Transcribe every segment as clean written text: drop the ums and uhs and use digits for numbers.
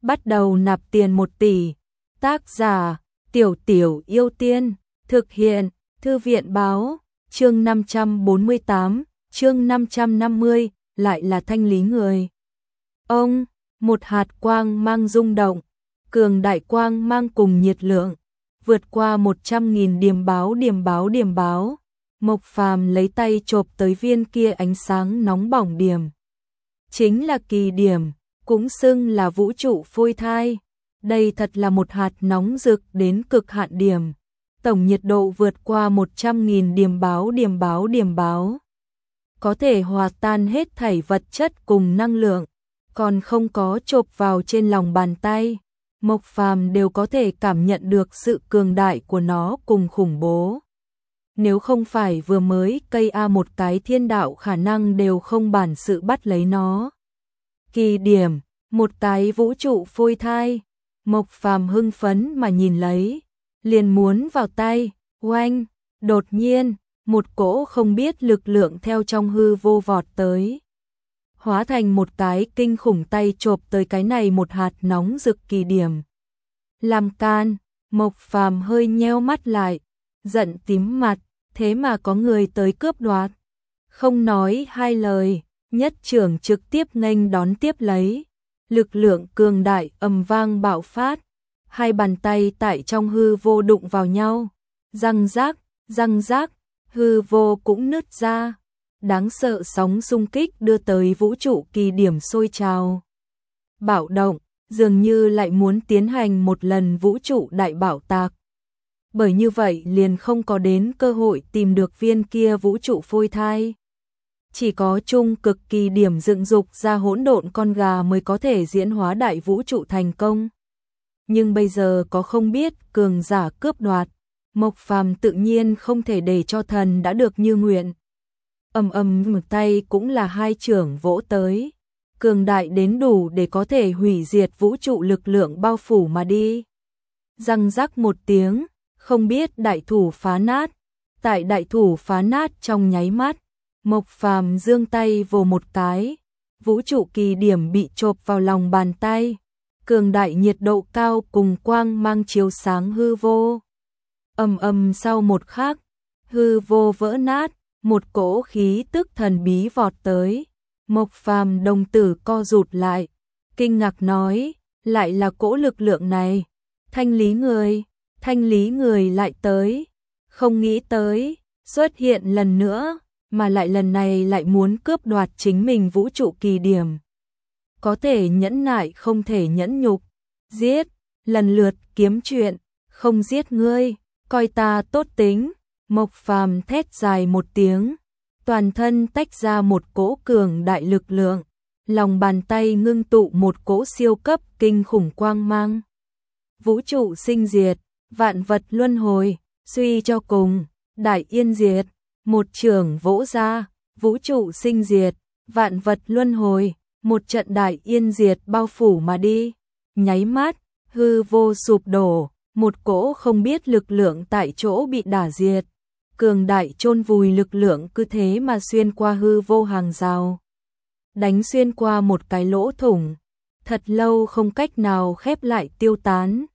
bắt đầu nạp tiền 1 tỷ. Tác giả Tiểu Tiểu Yêu Tiên, thực hiện Thư viện báo, chương 548, chương 550, lại là thanh lý người. Ông, một hạt quang mang rung động, cường đại quang mang cùng nhiệt lượng, vượt qua 100.000 điểm báo. Mộc Phàm lấy tay chộp tới viên kia ánh sáng nóng bỏng điểm. Chính là kỳ điểm, cũng xưng là vũ trụ phôi thai. Đây thật là một hạt nóng rực đến cực hạn điểm. Tổng nhiệt độ vượt qua 100.000 điểm báo. Có thể hòa tan hết thảy vật chất cùng năng lượng, còn không có chộp vào trên lòng bàn tay. Mộc Phàm đều có thể cảm nhận được sự cường đại của nó cùng khủng bố. Nếu không phải vừa mới cây một cái thiên đạo khả năng đều không bản sự bắt lấy nó. Kỳ điểm, một cái vũ trụ phôi thai. Mộc Phàm hưng phấn mà nhìn lấy, liền muốn vào tay. Oanh, đột nhiên, một cỗ không biết lực lượng theo trong hư vô vọt tới, hóa thành một cái kinh khủng tay chộp tới cái này một hạt nóng rực kỳ điểm. Làm can, Mộc Phàm hơi nheo mắt lại, giận tím mặt, thế mà có người tới cướp đoạt. Không nói hai lời, nhất trưởng trực tiếp nghênh đón tiếp lấy. Lực lượng cường đại ầm vang bạo phát, hai bàn tay tại trong hư vô đụng vào nhau, răng rác, hư vô cũng nứt ra. Đáng sợ sóng xung kích đưa tới vũ trụ kỳ điểm sôi trào. Bạo động, dường như lại muốn tiến hành một lần vũ trụ đại bạo tạc. Bởi như vậy liền không có đến cơ hội tìm được viên kia vũ trụ phôi thai. Chỉ có trung cực kỳ điểm dựng dục ra hỗn độn con gà mới có thể diễn hóa đại vũ trụ thành công. Nhưng bây giờ có không biết cường giả cướp đoạt, Mộc Phàm tự nhiên không thể để cho thần đã được như nguyện. Một tay cũng là hai chưởng vỗ tới, cường đại đến đủ để có thể hủy diệt vũ trụ lực lượng bao phủ mà đi. Răng rắc một tiếng, không biết đại thủ phá nát. Tại đại thủ phá nát trong nháy mắt, Mộc Phàm giương tay vồ một cái, vũ trụ kỳ điểm bị chộp vào lòng bàn tay. Cường đại nhiệt độ cao cùng quang mang chiếu sáng hư vô. Sau một khắc, hư vô vỡ nát, một cỗ khí tức thần bí vọt tới. Mộc Phàm đồng tử co rụt lại, kinh ngạc nói, lại là cỗ lực lượng này. Thanh lý người lại tới, không nghĩ tới, xuất hiện lần nữa, mà lại lần này lại muốn cướp đoạt chính mình vũ trụ kỳ điểm. Có thể nhẫn nại không thể nhẫn nhục, giết, lần lượt kiếm chuyện, không giết ngươi, coi ta tốt tính. Mộc Phàm thét dài một tiếng, toàn thân tách ra một cỗ cường đại lực lượng, lòng bàn tay ngưng tụ một cỗ siêu cấp kinh khủng quang mang. Vũ trụ sinh diệt, vạn vật luân hồi, suy cho cùng, đại yên diệt. Một chưởng vỗ ra, vũ trụ sinh diệt, vạn vật luân hồi, một trận đại yên diệt bao phủ mà đi. Nháy mắt, hư vô sụp đổ, một cỗ không biết lực lượng tại chỗ bị đả diệt. Cường đại chôn vùi lực lượng cứ thế mà xuyên qua hư vô hàng rào, đánh xuyên qua một cái lỗ thủng, thật lâu không cách nào khép lại tiêu tán.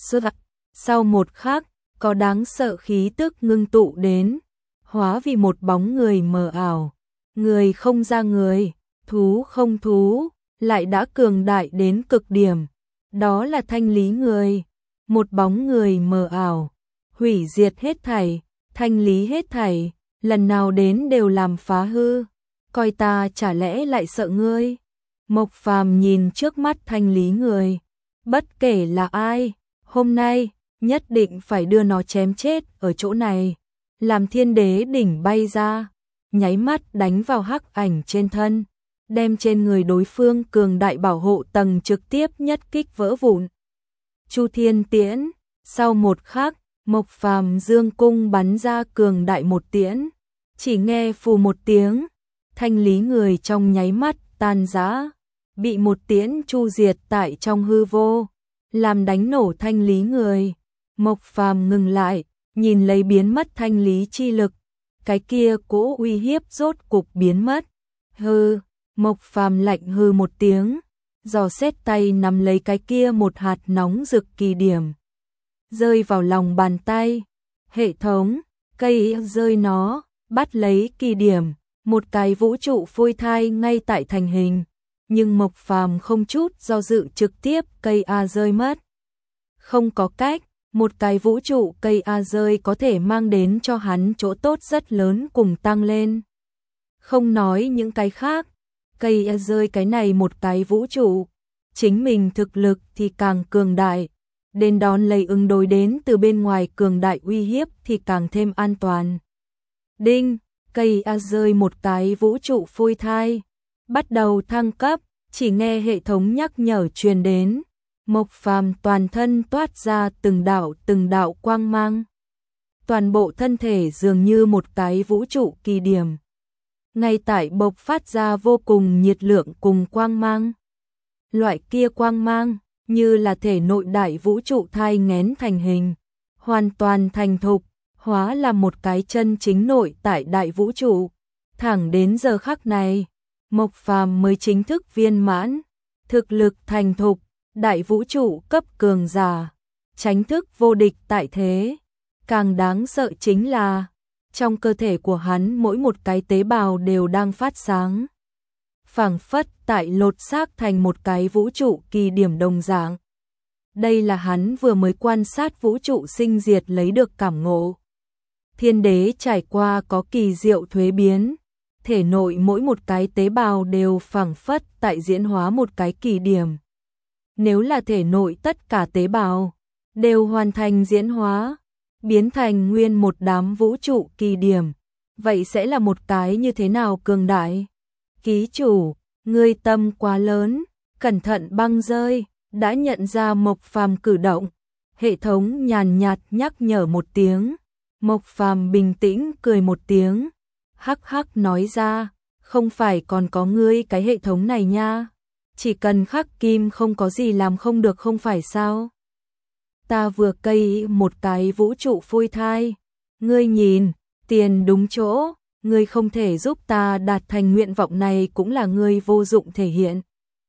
Sau một khắc, có đáng sợ khí tức ngưng tụ đến, hóa vì một bóng người mờ ảo, người không ra người, thú không thú, lại đã cường đại đến cực điểm. Đó là thanh lý người, một bóng người mờ ảo, hủy diệt hết thảy, thanh lý hết thảy, lần nào đến đều làm phá hư, coi ta chả lẽ lại sợ ngươi. Mộc Phàm nhìn trước mắt thanh lý người, bất kể là ai, hôm nay nhất định phải đưa nó chém chết ở chỗ này. Làm thiên đế đỉnh bay ra, nháy mắt đánh vào hắc ảnh trên thân, đem trên người đối phương cường đại bảo hộ tầng trực tiếp nhất kích vỡ vụn. Chu Thiên Tiễn, sau một khắc, Mộc Phàm dương cung bắn ra cường đại một tiễn, chỉ nghe phù một tiếng, thanh lý người trong nháy mắt tan rã, bị một tiễn chu diệt tại trong hư vô, làm đánh nổ thanh lý người. Mộc Phàm ngừng lại, nhìn lấy biến mất thanh lý chi lực, cái kia cỗ uy hiếp rốt cục biến mất. Hừ, Mộc Phàm lạnh hừ một tiếng, dò xét tay nắm lấy cái kia một hạt nóng rực kỳ điểm. Rơi vào lòng bàn tay, hệ thống, cây rơi nó, bắt lấy kỳ điểm, một cái vũ trụ phôi thai ngay tại thành hình. Nhưng Mộc Phàm không chút do dự trực tiếp cây A rơi mất. Không có cách, một cái vũ trụ cây A rơi có thể mang đến cho hắn chỗ tốt rất lớn cùng tăng lên. Không nói những cái khác, cây A rơi cái này một cái vũ trụ, chính mình thực lực thì càng cường đại, đến đón lấy ứng đối đến từ bên ngoài cường đại uy hiếp thì càng thêm an toàn. Đinh, cây A rơi một cái vũ trụ phôi thai, bắt đầu thăng cấp, chỉ nghe hệ thống nhắc nhở truyền đến. Mộc Phàm toàn thân toát ra từng đạo quang mang. Toàn bộ thân thể dường như một cái vũ trụ kỳ điểm. Ngay tại bộc phát ra vô cùng nhiệt lượng cùng quang mang. Loại kia quang mang như là thể nội đại vũ trụ thai nghén thành hình, hoàn toàn thành thục, hóa là một cái chân chính nội tại đại vũ trụ. Thẳng đến giờ khắc này, Mộc Phàm mới chính thức viên mãn, thực lực thành thục, đại vũ trụ cấp cường giả, tránh thức vô địch tại thế. Càng đáng sợ chính là, trong cơ thể của hắn mỗi một cái tế bào đều đang phát sáng. Phảng phất tại lột xác thành một cái vũ trụ kỳ điểm đồng dạng. Đây là hắn vừa mới quan sát vũ trụ sinh diệt lấy được cảm ngộ. Thiên đế trải qua có kỳ diệu thuế biến, thể nội mỗi một cái tế bào đều phảng phất tại diễn hóa một cái kỳ điểm. Nếu là thể nội tất cả tế bào đều hoàn thành diễn hóa, biến thành nguyên một đám vũ trụ kỳ điểm, vậy sẽ là một cái như thế nào cường đại? Ký chủ, ngươi tâm quá lớn, cẩn thận băng rơi. Đã nhận ra Mộc Phàm cử động, hệ thống nhàn nhạt nhắc nhở một tiếng. Mộc Phàm bình tĩnh cười một tiếng, hắc hắc nói ra, không phải còn có ngươi cái hệ thống này nha, chỉ cần khắc kim không có gì làm không được không phải sao? Ta vừa cây một cái vũ trụ phôi thai, ngươi nhìn, tiền đúng chỗ, ngươi không thể giúp ta đạt thành nguyện vọng này cũng là ngươi vô dụng thể hiện.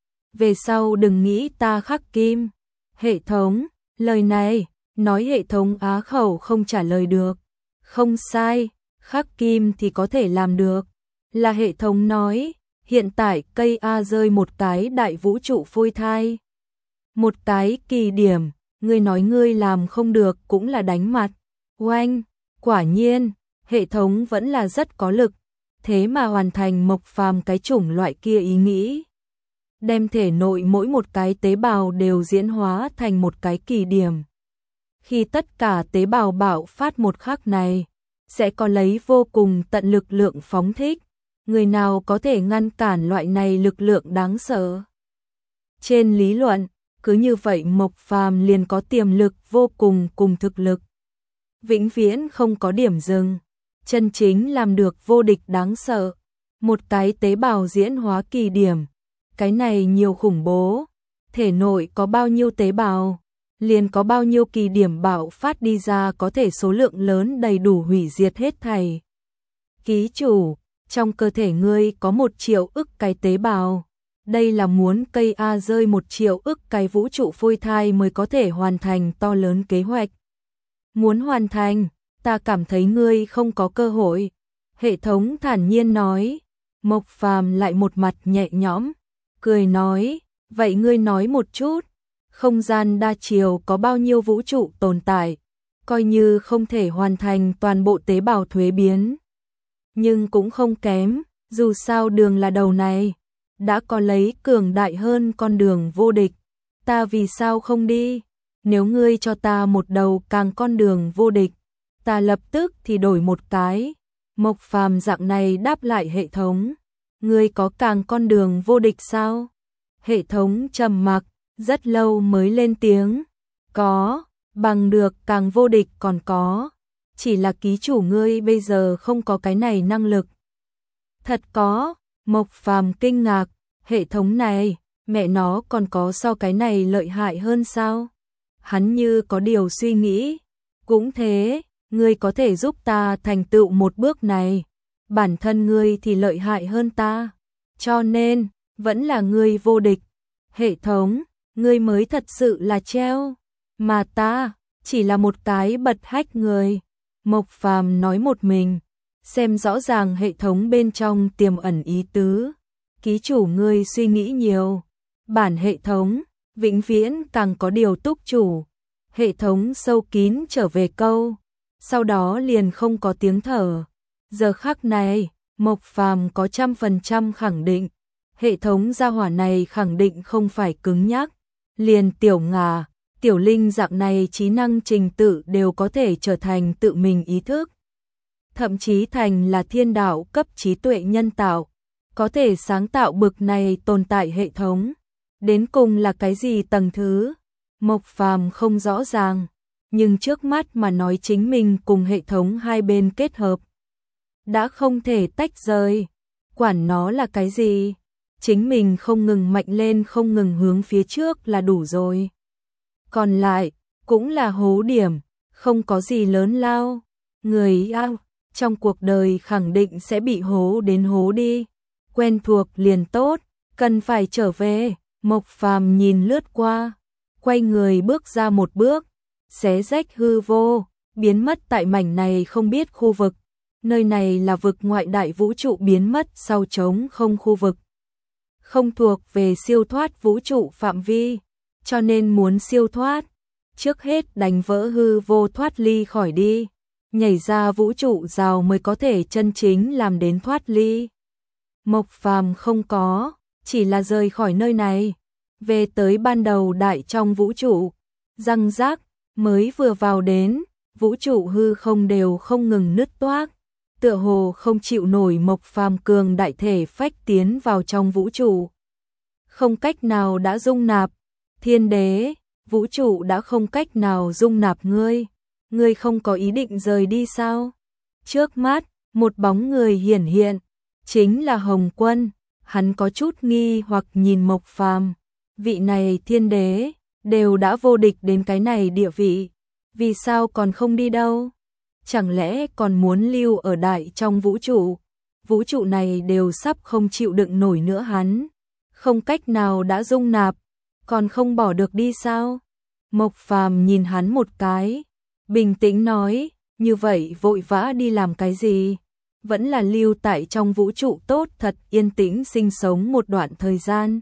Về sau đừng nghĩ ta khắc kim. Hệ thống, lời này, nói hệ thống á khẩu không trả lời được. Không sai, khắc kim thì có thể làm được. Là hệ thống nói, hiện tại cây A rơi một cái đại vũ trụ phôi thai. Một cái kỳ điểm, ngươi nói ngươi làm không được cũng là đánh mặt. Oanh, quả nhiên, hệ thống vẫn là rất có lực. Thế mà hoàn thành Mộc Phàm cái chủng loại kia ý nghĩ. Đem thể nội mỗi một cái tế bào đều diễn hóa thành một cái kỳ điểm. Khi tất cả tế bào bạo phát một khắc này, sẽ có lấy vô cùng tận lực lượng phóng thích. Người nào có thể ngăn cản loại này lực lượng đáng sợ? Trên lý luận, cứ như vậy Mộc Phàm liền có tiềm lực vô cùng cùng thực lực. Vĩnh viễn không có điểm dừng, chân chính làm được vô địch đáng sợ. Một cái tế bào diễn hóa kỳ điểm. Cái này nhiều khủng bố, thể nội có bao nhiêu tế bào, liền có bao nhiêu kỳ điểm bạo phát đi ra có thể số lượng lớn đầy đủ hủy diệt hết thảy. Ký chủ, trong cơ thể ngươi có 1 triệu ức cái tế bào, đây là muốn cây A rơi 1 triệu ức cái vũ trụ phôi thai mới có thể hoàn thành to lớn kế hoạch. Muốn hoàn thành, ta cảm thấy ngươi không có cơ hội. Hệ thống thản nhiên nói. Mộc Phàm lại một mặt nhẹ nhõm, cười nói, vậy ngươi nói một chút, không gian đa chiều có bao nhiêu vũ trụ tồn tại, coi như không thể hoàn thành toàn bộ tế bào thuế biến. Nhưng cũng không kém, dù sao đường là đầu này, đã có lấy cường đại hơn con đường vô địch, ta vì sao không đi? Nếu ngươi cho ta một đầu càng con đường vô địch, ta lập tức thì đổi một cái. Mộc Phàm dạng này đáp lại hệ thống. Ngươi có càng con đường vô địch sao? Hệ thống trầm mặc, rất lâu mới lên tiếng. Có, bằng được càng vô địch còn có. Chỉ là ký chủ ngươi bây giờ không có cái này năng lực. Thật có, Mộc Phàm kinh ngạc, hệ thống này, mẹ nó còn có so cái này lợi hại hơn sao? Hắn như có điều suy nghĩ. Cũng thế, ngươi có thể giúp ta thành tựu một bước này. Bản thân ngươi thì lợi hại hơn ta, cho nên, vẫn là ngươi vô địch. Hệ thống, ngươi mới thật sự là treo, mà ta chỉ là một cái bật hách người. Mộc Phàm nói một mình, xem rõ ràng hệ thống bên trong tiềm ẩn ý tứ. Ký chủ ngươi suy nghĩ nhiều, bản hệ thống vĩnh viễn càng có điều túc chủ. Hệ thống sâu kín trở về câu, sau đó liền không có tiếng thở. Giờ khắc này, Mộc Phàm có 100% khẳng định, hệ thống gia hỏa này khẳng định không phải cứng nhắc, liền Tiểu Ngà, Tiểu Linh dạng này trí năng trình tự đều có thể trở thành tự mình ý thức. Thậm chí thành là thiên đạo cấp trí tuệ nhân tạo, có thể sáng tạo bực này tồn tại hệ thống. Đến cùng là cái gì tầng thứ? Mộc Phàm không rõ ràng, nhưng trước mắt mà nói chính mình cùng hệ thống hai bên kết hợp. Đã không thể tách rời, quản nó là cái gì, chính mình không ngừng mạnh lên không ngừng hướng phía trước là đủ rồi. Còn lại, cũng là hố điểm, không có gì lớn lao. Người trong cuộc đời khẳng định sẽ bị hố đến hố đi. Quen thuộc liền tốt, cần phải trở về. Mộc Phàm nhìn lướt qua, quay người bước ra một bước, xé rách hư vô, biến mất tại mảnh này không biết khu vực. Nơi này là vực ngoại đại vũ trụ biến mất sau trống không khu vực. Không thuộc về siêu thoát vũ trụ phạm vi, cho nên muốn siêu thoát, trước hết đánh vỡ hư vô thoát ly khỏi đi, nhảy ra vũ trụ rào mới có thể chân chính làm đến thoát ly. Mộc Phàm không có, chỉ là rời khỏi nơi này, về tới ban đầu đại trong vũ trụ, răng rác, mới vừa vào đến, vũ trụ hư không đều không ngừng nứt toác, tựa hồ không chịu nổi Mộc Phàm cường đại thể phách tiến vào trong vũ trụ. Không cách nào đã dung nạp, thiên đế, vũ trụ đã không cách nào dung nạp ngươi, ngươi không có ý định rời đi sao? Trước mắt, một bóng người hiển hiện, chính là Hồng Quân, hắn có chút nghi hoặc nhìn Mộc Phàm, vị này thiên đế, đều đã vô địch đến cái này địa vị, vì sao còn không đi đâu? Chẳng lẽ còn muốn lưu ở đại trong vũ trụ này đều sắp không chịu đựng nổi nữa hắn, không cách nào đã dung nạp, còn không bỏ được đi sao? Mộc Phàm nhìn hắn một cái, bình tĩnh nói, như vậy vội vã đi làm cái gì? Vẫn là lưu tại trong vũ trụ tốt thật yên tĩnh sinh sống một đoạn thời gian.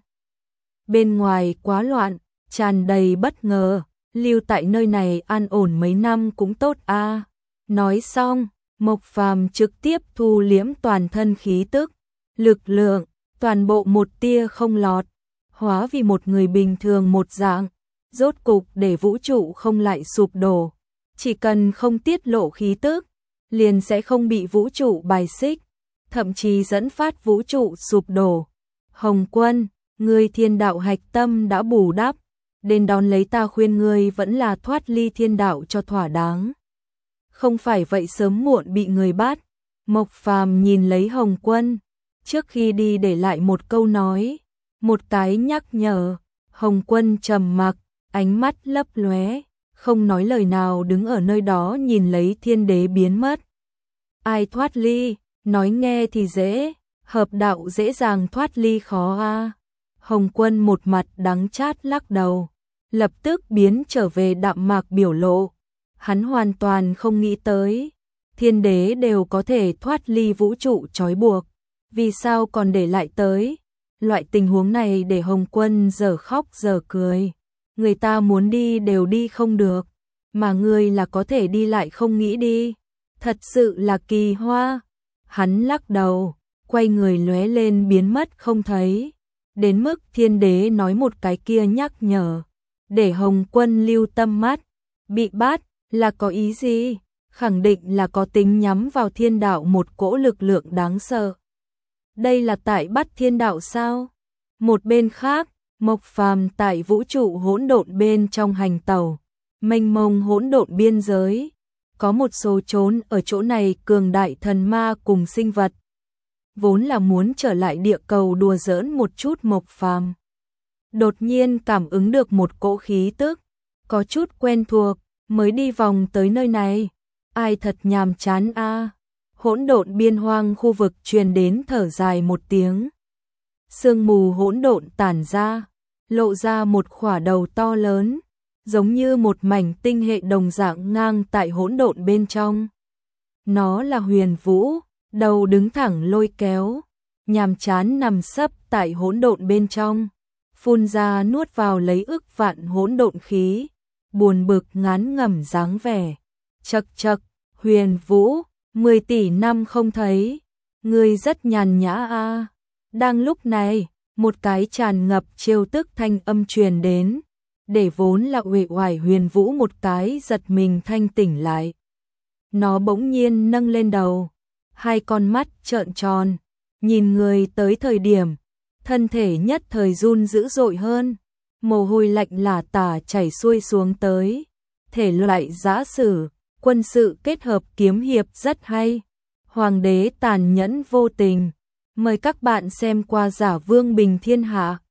Bên ngoài quá loạn, tràn đầy bất ngờ, lưu tại nơi này an ổn mấy năm cũng tốt a. Nói xong, Mộc Phàm trực tiếp thu liễm toàn thân khí tức, lực lượng, toàn bộ một tia không lọt, hóa vì một người bình thường một dạng, rốt cục để vũ trụ không lại sụp đổ. Chỉ cần không tiết lộ khí tức, liền sẽ không bị vũ trụ bài xích, thậm chí dẫn phát vũ trụ sụp đổ. Hồng Quân, ngươi thiên đạo hạch tâm đã bù đắp, đến đón lấy ta khuyên ngươi vẫn là thoát ly thiên đạo cho thỏa đáng. Không phải vậy sớm muộn bị người bắt. Mộc Phàm nhìn lấy Hồng Quân, trước khi đi để lại một câu nói, một cái nhắc nhở. Hồng Quân trầm mặc, ánh mắt lấp lóe, không nói lời nào đứng ở nơi đó nhìn lấy thiên đế biến mất. Ai thoát ly, nói nghe thì dễ, hợp đạo dễ dàng thoát ly khó a. Hồng Quân một mặt đắng chát lắc đầu, lập tức biến trở về đạm mạc biểu lộ. Hắn hoàn toàn không nghĩ tới, thiên đế đều có thể thoát ly vũ trụ trói buộc, vì sao còn để lại tới? Loại tình huống này để Hồng Quân giờ khóc giờ cười. Người ta muốn đi đều đi không được, mà ngươi là có thể đi lại không nghĩ đi. Thật sự là kỳ hoa. Hắn lắc đầu, quay người lóe lên biến mất không thấy. Đến mức thiên đế nói một cái kia nhắc nhở, để Hồng Quân lưu tâm mắt. Bị bắt là có ý gì? Khẳng định là có tính nhắm vào thiên đạo một cỗ lực lượng đáng sợ. Đây là tại bắt thiên đạo sao? Một bên khác, Mộc Phàm tại vũ trụ hỗn độn bên trong hành tàu, mênh mông hỗn độn biên giới, có một số trốn ở chỗ này cường đại thần ma cùng sinh vật. Vốn là muốn trở lại địa cầu đùa giỡn một chút Mộc Phàm, đột nhiên cảm ứng được một cỗ khí tức, có chút quen thuộc, mới đi vòng tới nơi này. Ai thật nhàm chán a. Hỗn độn biên hoang khu vực truyền đến thở dài một tiếng. Sương mù hỗn độn tản ra, lộ ra một khỏa đầu to lớn, giống như một mảnh tinh hệ đồng dạng ngang tại hỗn độn bên trong. Nó là Huyền Vũ, đầu đứng thẳng lôi kéo, nhàm chán nằm sấp tại hỗn độn bên trong, phun ra nuốt vào lấy ức vạn hỗn độn khí, buồn bực ngán ngẩm dáng vẻ. Chậc chậc, Huyền Vũ, 10 tỷ năm không thấy, ngươi rất nhàn nhã a. Đang lúc này, một cái tràn ngập trêu tức thanh âm truyền đến, để vốn là uể oải Huyền Vũ một cái giật mình thanh tỉnh lại. Nó bỗng nhiên nâng lên đầu, hai con mắt trợn tròn, nhìn người tới thời điểm, thân thể nhất thời run dữ dội hơn, mồ hôi lạnh lả tả chảy xuôi xuống tới. Thể loại giã sử, quân sự kết hợp kiếm hiệp rất hay. Hoàng đế tàn nhẫn vô tình. Mời các bạn xem qua Giả Vương Bình Thiên Hạ.